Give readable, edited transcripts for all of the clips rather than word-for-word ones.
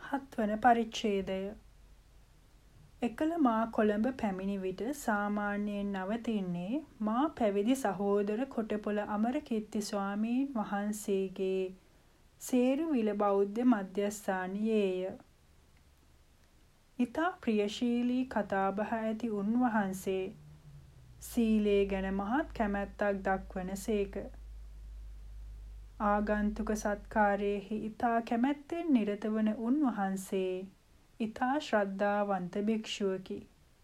හත්වන පරිච්ඡේදය. එකල මා කොළඹ පැමිණි විට සාමාන්‍යයෙන් නවතින්නේ මා පැවිදි සහෝදර කොටපොළ අමරකීර්ති ස්වාමීන් වහන්සේගේ සේරුවිල බෞද්ධ මධ්‍යස්ථානයේය. ඉතා ප්‍රියශීලී කතාබහ ඇති උන්වහන්සේ සීලය ගැන මහත් කැමැත්තක් දක්වන සේක. ආගන්තුක සත්කාරයෙහි ඉතා කැමැත්තෙන් නිරත වන උන්වහන්සේ ඉතා ශ්‍රද්ධාවන්ත භික්ෂුවකි.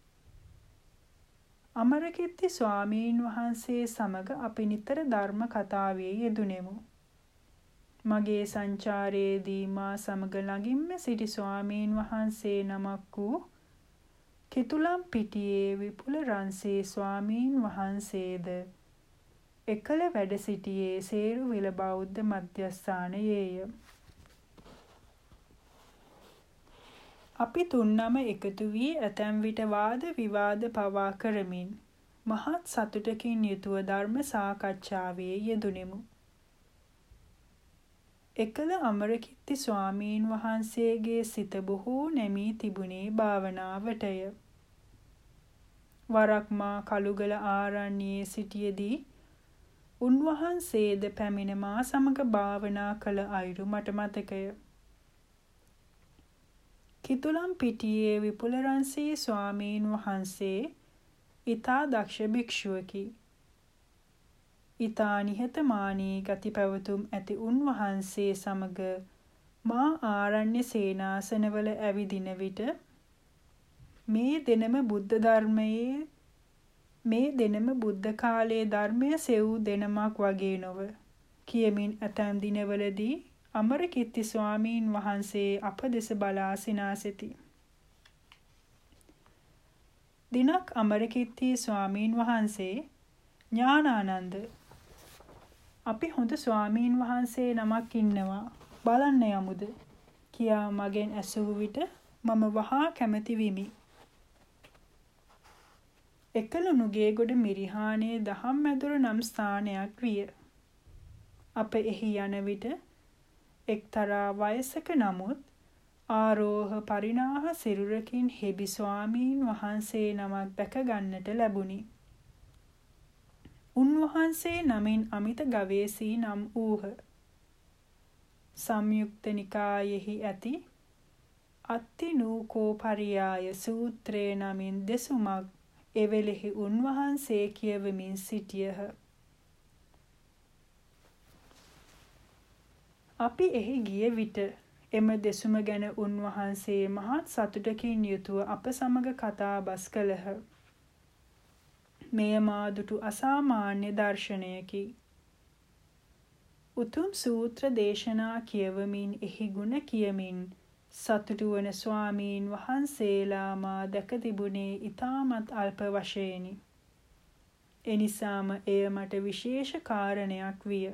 අමරකීර්ති ස්වාමීන් වහන්සේ සමග අපි නිතර ධර්ම කතාවේ යෙදුණෙමු. මගේ සංචාරයේදී මා සමග ළඟින්ම සිටි ස්වාමීන් වහන්සේ නමක් වූ කිතුලම්පිටියේ විපුලරන්සේ ස්වාමීන් වහන්සේද එකල වැඩ සිටියේ සේරුවිල බෞද්ධ මධ්‍යස්ථානයේය. අපි තුන්නම එකතු වී ඇතැම් විට වාද විවාද පවා කරමින් මහත් සතුටකින් යුතුව ධර්ම සාකච්ඡාවේ යෙදුණෙමු. එකල අමරකීර්ති ස්වාමීන් වහන්සේගේ සිත බොහෝ නැමී තිබුණේ භාවනාවටය. වරක් මා කළුගල ආරණ්‍යයේ සිටියේදී උන්වහන්සේද පැමිණ මා සමග භාවනා කළ අයුරු මට මතකය. කිතුලම්පිටියේ විපුලරන්සේ ස්වාමීන් වහන්සේ ඉතා දක්ෂ භික්ෂුවකි. ඉතා නිහතමානී ගති පැවතුම් ඇති උන්වහන්සේ සමග මා ආරණ්‍ය සේනාසනවල ඇවිදින විට මේ දෙනම බුද්ධ කාලයේ ධර්මය සෙවූ දෙනමක් වගේ නොව කියමින් ඇතැම් දිනවලදී අමරකීර්ති ස්වාමීන් වහන්සේ අප දෙස බලා සිනාසෙති. දිනක් අමරකීර්ති ස්වාමීන් වහන්සේ ඥානානන්ද අපි හොඳ ස්වාමීන් වහන්සේ නමක් ඉන්නවා බලන්න යමුද කියා මගෙන් ඇසූ විට මම වහා කැමැති විමි. එකල නුගේගොඩ මිරිහානේ දහම් මැදුර නම් ස්ථානයක් විය. අප එහි යන විට එක්තරා වයසක නමුත් ආරෝහ පරිණාහ සිරුරකින් හෙබි ස්වාමීන් වහන්සේ නමක් දැක ගන්නට ලැබුණි. උන්වහන්සේ නමින් අමිත ගවේසී නම් වූහ. සංයුක්ත නිකායෙහි ඇති අත්තිනූකෝපරියාය සූත්‍රය නමින් දෙසුමක් එවෙලෙහි උන්වහන්සේ කියවමින් සිටියහ. අපි එහි ගිය විට එම දෙසුම ගැන උන්වහන්සේ මහත් සතුටකින් යුතුව අප සමග කතා බස් කළහ. මෙය මා දුටු අසාමාන්‍ය දර්ශනයකි. උතුම් සූත්‍ර දේශනා කියවමින් එහි ගුණ කියමින් සතුටු වන ස්වාමීන් වහන්සේලා මා දැක තිබුණේ ඉතාමත් අල්ප වශයෙනි. එනිසාම එය මට විශේෂ කාරණයක් විය.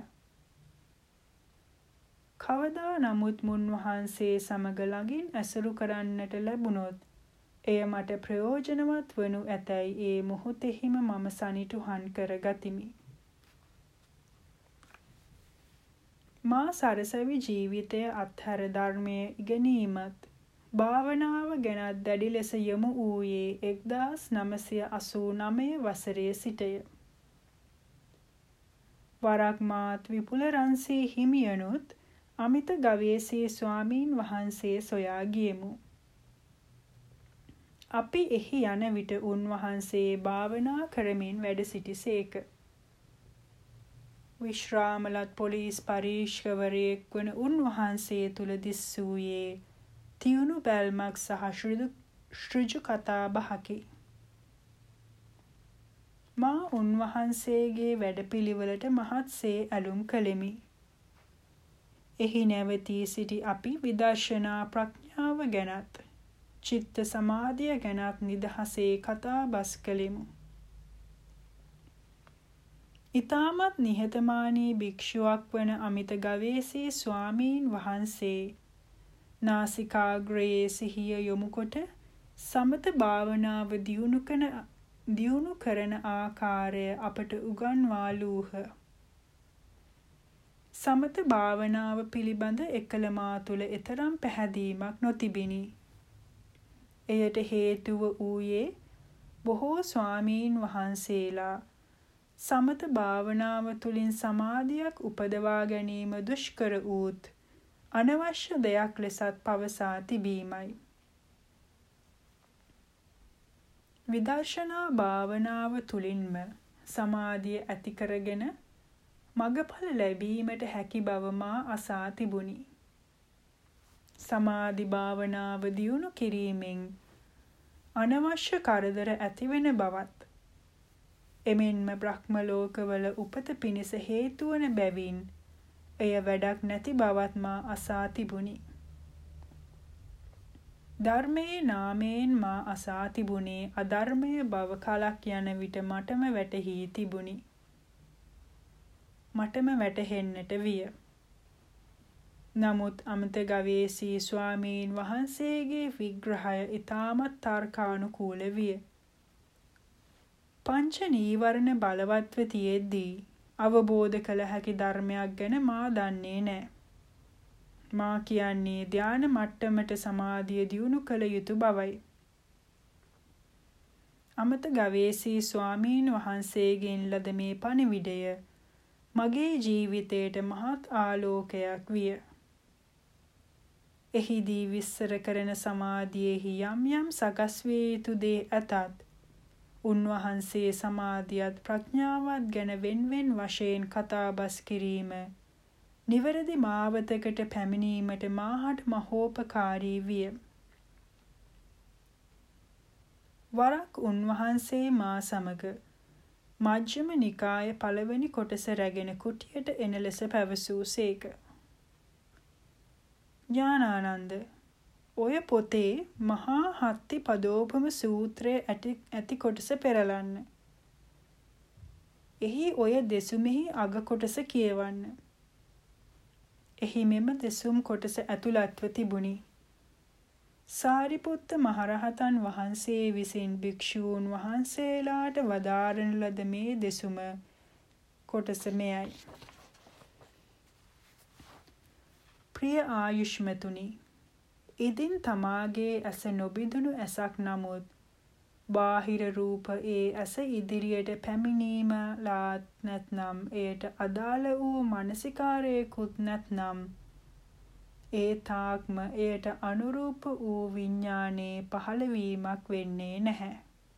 කවදා නමුත් මුන්වහන්සේ සමග ළඟින් ඇසුරු කරන්නට ලැබුණොත් එය මට ප්‍රයෝජනවත් වනු ඇතැයි ඒ මොහොතෙහිම මම සනිටුහන් කර ගතිමි. මා සරසවි ජීවිතය අත්හැර ධර්මය ඉගෙනීමත් භාවනාව ගැනත් දැඩි ලෙස යොමු වූයේ 1989 වසරේ සිටය. වරක් මාත් විපුලරන්සේ හිමියනුත් අමිත ගවේසී ස්වාමීන් වහන්සේ සොයා ගියෙමු. අපි එහි යන විට උන්වහන්සේ භාවනා කරමින් වැඩ සිටිසේක. විශ්‍රාමලත් පොලිස් පරීක්ෂකවරයෙක් වන උන්වහන්සේ තුල දිස්සූයේ තියුණු බැල්මක් සහ ඍජු කතාබහකි. මා උන්වහන්සේගේ වැඩපිළිවෙලට මහත්සේ ඇලුම් කළෙමි. එහි නැවතී සිටි අපි විදර්ශනා ප්‍රඥාව ගැනත් චිත්ත සමාධිය ගැනත් නිදහසේ කතා බස් කළෙමු. ඉතාමත් නිහතමානී භික්ෂුවක් වන අමිත ගවේසී ස්වාමීන් වහන්සේ නාසිකාග්‍රයේ සිහිය යොමුකොට සමත භාවනාව දියුණු කරන ආකාරය අපට උගන්වාලූහ. සමත භාවනාව පිළිබඳ එකල මා තුළ එතරම් පැහැදීමක් නොතිබිනි. එයට හේතුව වූයේ බොහෝ ස්වාමීන් වහන්සේලා සමත භාවනාව තුළින් සමාධියක් උපදවා ගැනීම දුෂ්කර වූත් අනවශ්‍ය දෙයක් ලෙසත් පවසා තිබීමයි. විදර්ශනා භාවනාව තුළින්ම සමාධිය ඇති කරගෙන මගඵල ලැබීමට හැකි බව මා අසා තිබුණි. සමාධි භාවනාව දියුණු කිරීමෙන් අනවශ්‍ය කරදර ඇතිවෙන බවත්, එමෙන්ම බ්‍රහ්ම ලෝකවල උපත පිණිස හේතු වන බැවින් එය වැඩක් නැති බවත් මා අසා තිබුණි. ධර්මයේ නාමයෙන් මා අසා තිබුණේ අධර්මය බව කලක් යන විට මටම වැටහි තිබුණි. මටම වැටහෙන්නට විය. නමුත් අමත ගවේෂී ස්වාමීන් වහන්සේගේ විග්‍රහය ඉතාමත් තර්කානුකූල විය. පංච නීවරණ බලවත්ව තියෙද්දී අවබෝධ කළ හැකි ධර්මයක් ගැන මා දන්නේ නැහැ. මා කියන්නේ ධ්‍යාන මට්ටමට සමාධිය දියුණු කළ යුතු බවයි. අමත ගවේෂී ස්වාමීන් වහන්සේගෙන් ලද මේ පණිවිඩය මගේ ජීවිතයට මහත් ආලෝකයක් විය. එහිදී විස්තර කරන සමාධියෙහි යම් යම් සකස් විය යුතු දේ ඇතත්, උන්වහන්සේ සමාධියත් ප්‍රඥාවත් ගැන වෙන්වෙන් වශයෙන් කතාබස් කිරීම නිවැරදි මාවතකට පැමිණීමට මාහට මහෝපකාරී විය. වරක් උන්වහන්සේ මා සමග මජ්ක්‍ධිම නිකාය පළවෙනි කොටස රැගෙන කුටියට එන ලෙස පැවසූසේක. ඥානානන්ද, ඔය පොතේ මහා හත්ති පදෝපම සූත්‍රය ඇති කොටස පෙරලන්න. එහි ඔය දෙසුමෙහි අග කොටස කියවන්න. එහි මෙම දෙසුම් කොටස ඇතුළත්ව තිබුණි. සාරිපුත්ත මහරහතන් වහන්සේ විසින් භික්ෂූන් වහන්සේලාට වදාරන ලද මේ දෙසුම කොටස මෙයයි. ප්‍රිය ආයුෂ්මතුනි, ඉදින් තමාගේ ඇස නොබිඳුණු ඇසක් නමුත් බාහිර රූප ඒ ඇස ඉදිරියට පැමිණීමලාත් නැත්නම් එයට අදාළ වූ මානසිකාරයකුත් නැත්නම් ඒ තාක්ම එයට අනුරූප වූ විඥානයේ පහළවීමක් වෙන්නේ නැහැ.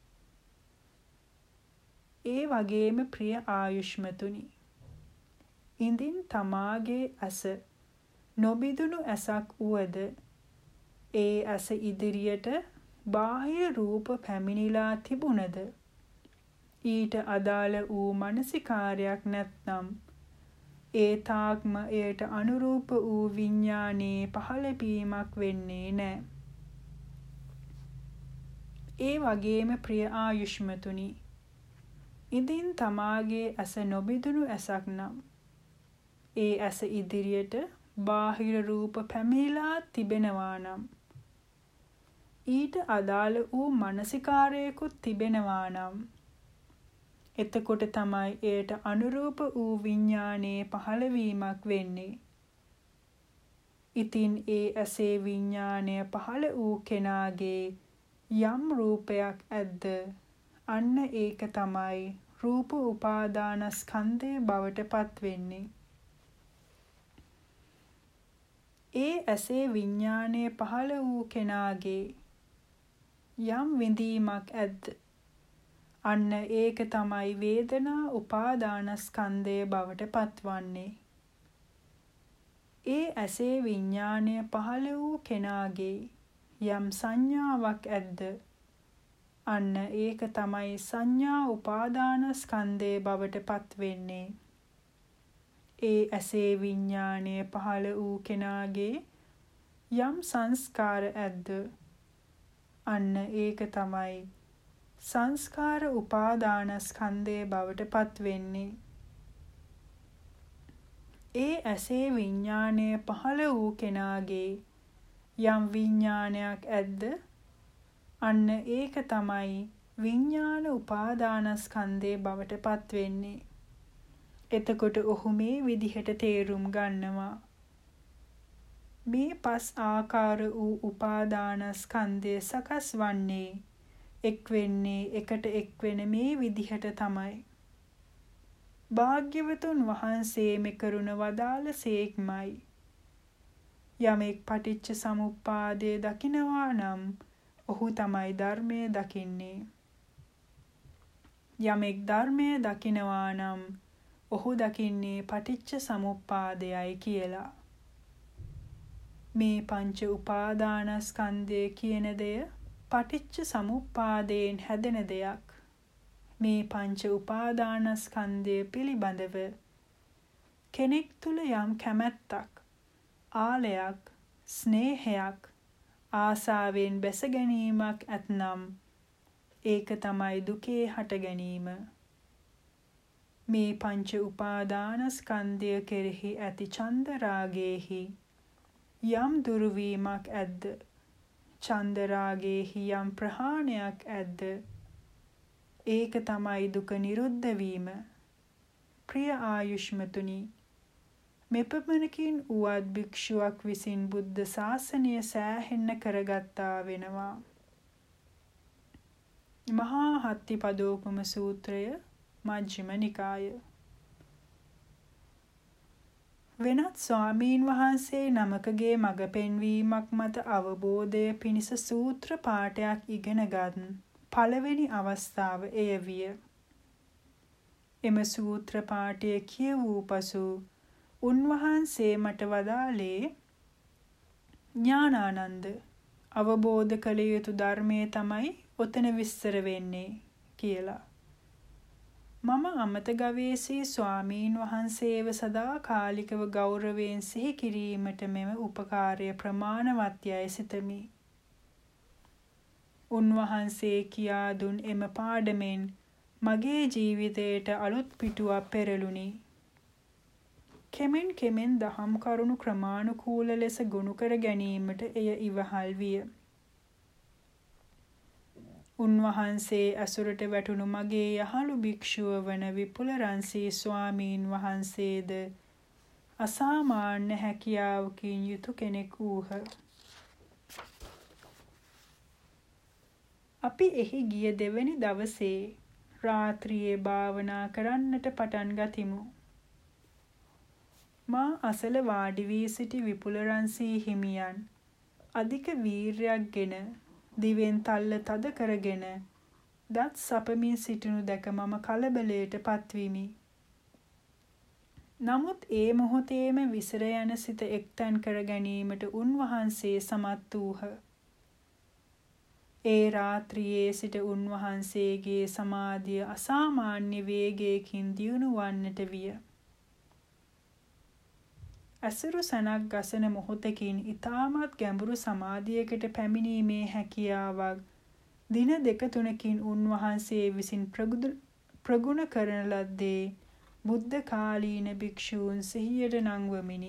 ඒ වගේම ප්‍රිය ආයුෂ්මතුනි, ඉදින් තමාගේ ඇස නොබිඳුණු ඇසක් වුවද ඒ ඇස ඉදිරියට බාහිර රූප පැමිණිලා තිබුණද ඊට අදාළ වූ මානසිකාරයක් නැත්නම් ඒ තාක්ම එයට අනුරූප වූ විඥානයේ පහළවීමක් වෙන්නේ නැහැ. ඒ වගේම ප්‍රිය ආයුෂ්මතුනි, ඉදින් තමාගේ ඇස නොබිඳුණු ඇසක් නම් ඒ ඇස ඉදිරියට බාහිර රූප පැමිණිලා තිබෙනවා නම් ඊට අදාළ වූ මානසිකාරයකුත් තිබෙනවා නම් එතකොට තමයි එයට අනුරූප වූ විඥානයේ පහළවීමක් වෙන්නේ. ඉතින් ඒ ඇසේ විඥානය පහළ වූ කෙනාගේ යම් රූපයක් ඇද්ද, අන්න ඒක තමයි රූප උපාදානස්කන්ධය බවට පත් වෙන්නේ. ඒ ඇසේ විඥානය පහළ වූ කෙනාගේ යම් විඳීමක් ඇද්ද, අන්න ඒක තමයි වේදනා උපාදානස්කන්ධය බවට පත්වන්නේ. ඒ ඇසේ විඥානය පහළ වූ කෙනාගේ යම් සංඥාවක් ඇද්ද, අන්න ඒක තමයි සංඥා උපාදානස්කන්ධය බවට පත්වෙන්නේ. ඒ ඇසේ විඥානය පහළ වූ කෙනාගේ යම් සංස්කාර ඇද්ද, අන්න ඒක තමයි සංස්කාර උපාදානස්කන්ධය බවට පත්වෙන්නේ. ඒ ඇසේ විඥානය පහළ වූ කෙනාගේ යම් විඥානයක් ඇද්ද, අන්න ඒක තමයි විඥාන උපාදානස්කන්ධය බවට පත්වෙන්නේ. එතකොට ඔහු මේ විදිහට තේරුම් ගන්නවා. මේ පස් ආකාර වූ උපාදානස්කන්ධය සකස් වන්නේ එක් වෙන්නේ එකට එක් වෙන මේ විදිහට තමයි. භාග්‍යවතුන් වහන්සේ මේ කරුණ වදාළ සේක්මයි. යමෙක් පටිච්ච සමුප්පාදය දකිනවා නම් ඔහු තමයි ධර්මය දකින්නේ. යමෙක් ධර්මය දකිනවා නම් ඔහු දකින්නේ පටිච්ච සමුප්පාදයයි කියලා. මේ පංච උපාදානස්කන්ධය කියන දෙය පටිච්ච සමුප්පාදයෙන් හැදෙන දෙයක්. මේ පංච උපාදානස්කන්ධය පිළිබඳව කෙනෙක් තුල යම් කැමැත්තක්, ආලයක්, ස්නේහයක්, ආසාවෙන් බැස ගැනීමක් ඇතනම් ඒක තමයි දුකේ හට ගැනීම. මේ පංච උපාදානස්කන්ධය කෙරෙහි ඇති ඡන්ද රාගයේහි යම් දුරුවීමක් ඇද්ද, ඡන්ද රාගයේහි යම් ප්‍රහාණයක් ඇද්ද, ඒක තමයි දුක නිරුද්ධ වීම. ප්‍රිය ආයුෂ්මතුනි, මෙපමණකින් උවත් භික්ෂුවක් විසින් බුද්ධ ශාසනය සෑහෙන්න කරගත්තා වෙනවා. මහා හත්තිපදෝපම සූත්‍රය, මජ්ක්‍ධිම නිකාය. වෙනත් ස්වාමීන් වහන්සේ නමකගේ මඟ පෙන්වීමක් මත අවබෝධය පිණිස සූත්‍ර පාඨයක් ඉගෙනගත් පළවෙනි අවස්ථාව එය විය. එම සූත්‍ර පාඨය කියවූ පසු උන්වහන්සේ මට වදාළේ, ඥානානන්ද, අවබෝධ කළ යුතු ධර්මයේ තමයි ඔතන විස්තර වෙන්නේ කියලා. මම අමත ගවේෂී ස්වාමීන් වහන්සේව සදාකාලිකව ගෞරවයෙන් සිහි කිරීමට මෙම උපකාරය ප්‍රමාණවත් යයි සිතමි. උන්වහන්සේ කියා දුන් එම පාඩමෙන් මගේ ජීවිතයට අලුත් පිටුවක් පෙරළුණි. කෙමෙන් කෙමෙන් දහම් කරුණු ක්‍රමානුකූල ලෙස ගොනු කර ගැනීමට එය ඉවහල් විය. උන්වහන්සේ ඇසුරට වැටුණු මගේ යහළු භික්ෂුව වන විපුලරන්සී ස්වාමීන් වහන්සේද අසාමාන්‍ය හැකියාවකින් යුතු කෙනෙක් වූහ. අපි එහි ගිය දෙවැනි දවසේ රාත්‍රියේ භාවනා කරන්නට පටන් ගතිමු. මා අසල වාඩි වී සිටි විපුලරන්සී හිමියන් අධික වීර්යයක් ගෙන දිවෙන් තල්ල තද කරගෙන දත් සපමින් සිටිනු දැක මම කලබලයට පත්විමි. නමුත් ඒ මොහොතේම විසිර යන සිත එක්තැන් කර ගැනීමට උන්වහන්සේ සමත් වූහ. ඒ රාත්‍රියේ සිට උන්වහන්සේගේ සමාධිය අසාමාන්‍ය වේගයකින් දියුණු වන්නට විය. ඇසුරු සනක් ගසන මොහොතකින් ඊටමත් ගැඹුරු සමාධියකට පැමිණීමේ හැකියාවක් දින දෙක තුනකින් උන්වහන්සේ විසින් ප්‍රගුණ කරන ලද්දේ බුද්ධ කාලීන භික්ෂූන් සිහියට නංවමිනි.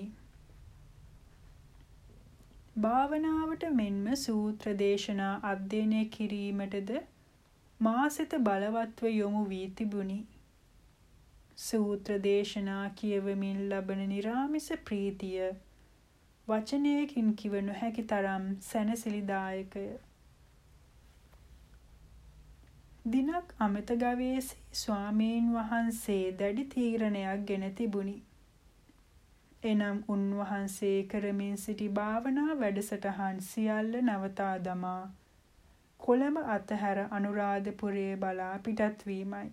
භාවනාවට මෙන්ම සූත්‍ර දේශනා අධ්‍යයනය කිරීමටද මා සිත බලවත්ව යොමු වී තිබුණි. සූත්‍ර දේශනා කියවමින් ලබන නිරාමිස ප්‍රීතිය වචනයකින් කිව නොහැකි තරම් සැනසිලිදායකය. දිනක් අමත ගවේෂී ස්වාමීන් වහන්සේ දැඩි තීරණයක් ගෙන තිබුණි. එනම් උන්වහන්සේ කරමින් සිටි භාවනා වැඩසටහන් සියල්ල නවතා දමා කොළඹ අතහැර අනුරාධපුරයේ බලා පිටත් වීමයි.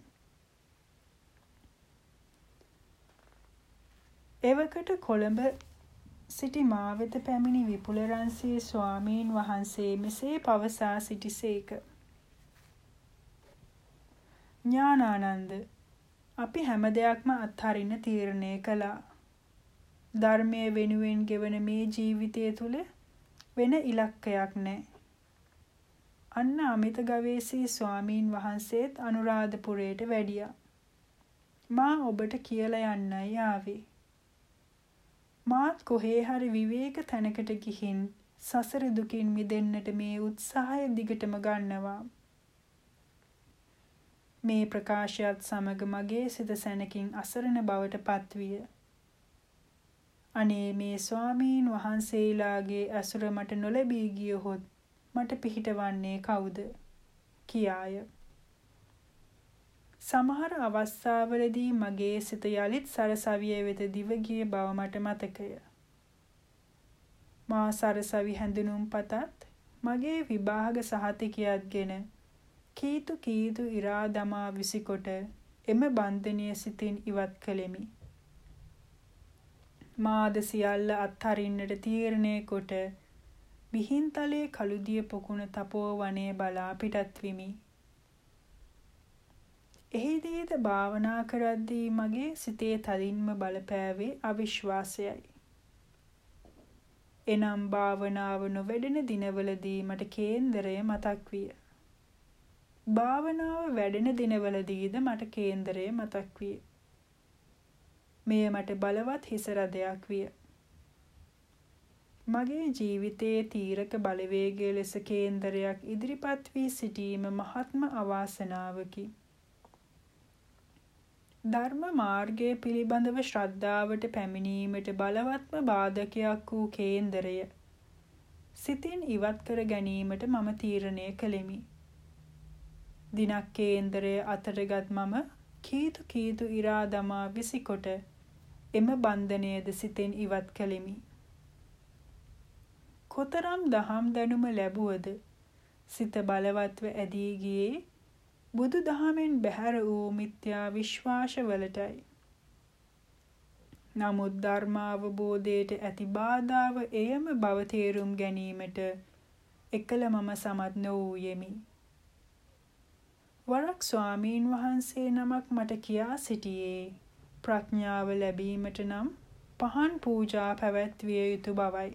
එවකට කොළඹ සිටි මා වෙත පැමිණි විපුලරන්සී ස්වාමීන් වහන්සේ මෙසේ පවසා සිටිසේක. ඥානානන්ද, අපි හැම දෙයක්ම අත්හරින්න තීරණය කළා. ධර්මය වෙනුවෙන් ගෙවන මේ ජීවිතය තුළ වෙන ඉලක්කයක් නැහැ. අන්න අමිත ගවේෂී ස්වාමීන් වහන්සේත් අනුරාධපුරයට වැඩියා. මා ඔබට කියලා යන්නයි ආවේ. මාත් කොහේ හරි විවේක තැනකට ගිහින් සසර දුකින් මිදෙන්නට මේ උත්සාහය දිගටම ගන්නවා. මේ ප්‍රකාශයත් සමග මගේ සිත සැනකින් අසරණ බවට පත්විය. අනේ මේ ස්වාමීන් වහන්සේලාගේ ඇසුර මට නොලැබී ගියහොත් මට පිහිටවන්නේ කවුද? කියාය. සමහර අවස්ථාවලදී මගේ සිත යලිත් සරසවිය වෙත දිව ගිය බව මට මතකය. මා සරසවි හැඳුනුම් පතත් මගේ විභාග සහතිකයත්ගෙන කීතු ඉරා දමා විසිකොට එම බන්ධනය සිතින් ඉවත් කළෙමි. මාද සියල්ල අත්හරින්නට තීරණය කොට විහින්තලේ කළුදිය පොකුණ තපෝවනයේ බලා පිටත් වෙමි. එහිදීද භාවනා කරද්දී මගේ සිතේ තදින්ම බලපෑවේ අවිශ්වාසයයි. එනම් භාවනාව නොවැඩෙන දිනවලදී මට කේන්දරය මතක් විය. භාවනාව වැඩෙන දිනවලදීද මට කේන්දරය මතක් විය. මෙය මට බලවත් හිසරදයක් විය. මගේ ජීවිතයේ තීරක බලවේගය ලෙස කේන්දරයක් ඉදිරිපත් වී සිටීම මහත්ම අවාසනාවකි. ධර්ම මාර්ගය පිළිබඳව ශ්‍රද්ධාවට පැමිණීමට බලවත්ම බාධකයක් වූ කේන්දරය සිතින් ඉවත් කර ගැනීමට මම තීරණය කළෙමි. දිනක් කේන්දරය අතරගත් මම කීතු ඉරා දමා විසිකොට එම බන්ධනයද සිතෙන් ඉවත් කළෙමි. කොතරම් දහම් දැනුම ලැබුවද සිත බලවත්ව ඇදී ගියේ බුදු දහමෙන් බැහැර වූ මිත්‍යා විශ්වාසවලටයි. නමුත් ධර්මාවබෝධයට ඇති බාධාව එයම බව තේරුම් ගැනීමට එකල මම සමත් නොවූයෙමි. වරක් ස්වාමීන් වහන්සේ නමක් මට කියා සිටියේ ප්‍රඥාව ලැබීමට නම් පහන් පූජා පැවැත්විය යුතු බවයි.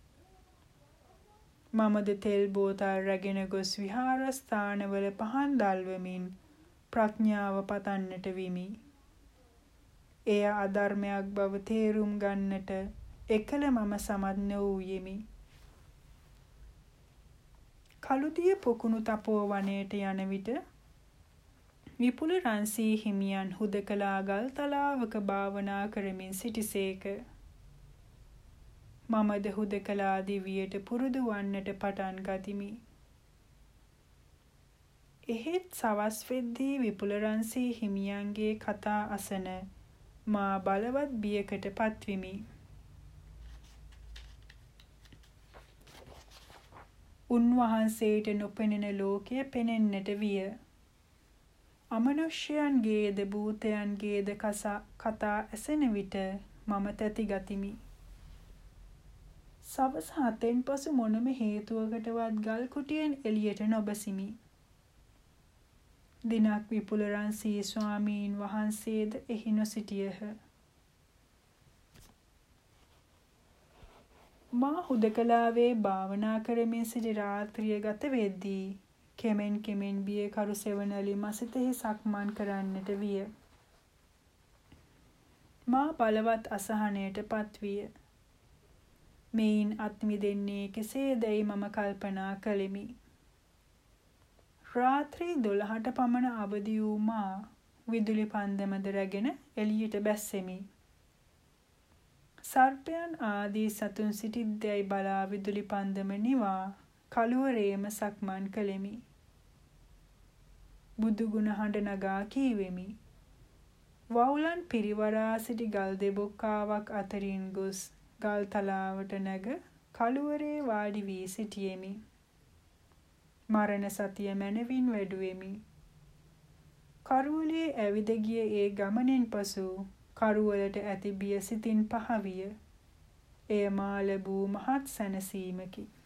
මමද තෙල් බෝතල් රැගෙන ගොස් විහාරස්ථානවල පහන් දල්වමින් ප්‍රඥාව පතන්නට විමි. එය අධර්මයක් බව තේරුම් ගන්නට එකල මම සමත් නොවූයෙමි. කළුදිය පොකුණු තපෝවනයට යන විට විපුල රන්සී හිමියන් හුදකලා ගල් තලාවක භාවනා කරමින් සිටිසේක. මමද හුදකලා දිවියට පුරුදු වන්නට පටන් ගතිමි. එහෙත් සවස් වෙද්දී විපුල රන්සී හිමියන්ගේ කතා අසන මා බලවත් බියකට පත්විමි. උන්වහන්සේට නොපෙනෙන ලෝකය පෙනෙන්නට විය. අමනුෂ්‍යයන්ගේද භූතයන්ගේද කතා ඇසෙන විට මම තැති ගතිමි. සවස 7න් පසු මොනම හේතුවකටවත් ගල් කුටියෙන් එළියට නොබසිමි. දිනක් විපුල රන්සී ස්වාමීන් වහන්සේද එහි නොසිටියහ. මා හුදකලාවේ භාවනා කරමින් සිටි රාත්‍රිය ගත වෙද්දී කෙමෙන් බියකරු සෙවණැලි මසිතෙහි සක්මන් කරන්නට විය. මා බලවත් අසහනයට පත්විය. මෙයින් අත් මිදෙන්නේ කෙසේදැයි මම කල්පනා කළෙමි. රාත්‍රී 12ට පමණ අවදි වූ මා විදුලි පන්දමද රැගෙන එළියට බැස්සෙමි. සර්පයන් ආදී සතුන් සිටිද්දැයි බලා විදුලි පන්දම නිවා කළුවරේම සක්මන් කළෙමි. බුදුගුණ හඬ නගා කීවෙමි. වවුලන් පිරිවරා සිටි ගල් දෙබොක්කාවක් අතරින් ගොස් ගල් තලාවට නැග කළුවරේ වාඩි වී සිටියෙමි. මරණ සතිය මැනවින් වැඩුවෙමි. කරුවලේ ඇවිද ගිය ඒ ගමනෙන් පසු කරුවලට ඇති බිය සිතින් පහවිය. එය මා ලැබූ මහත් සැනසීමකි.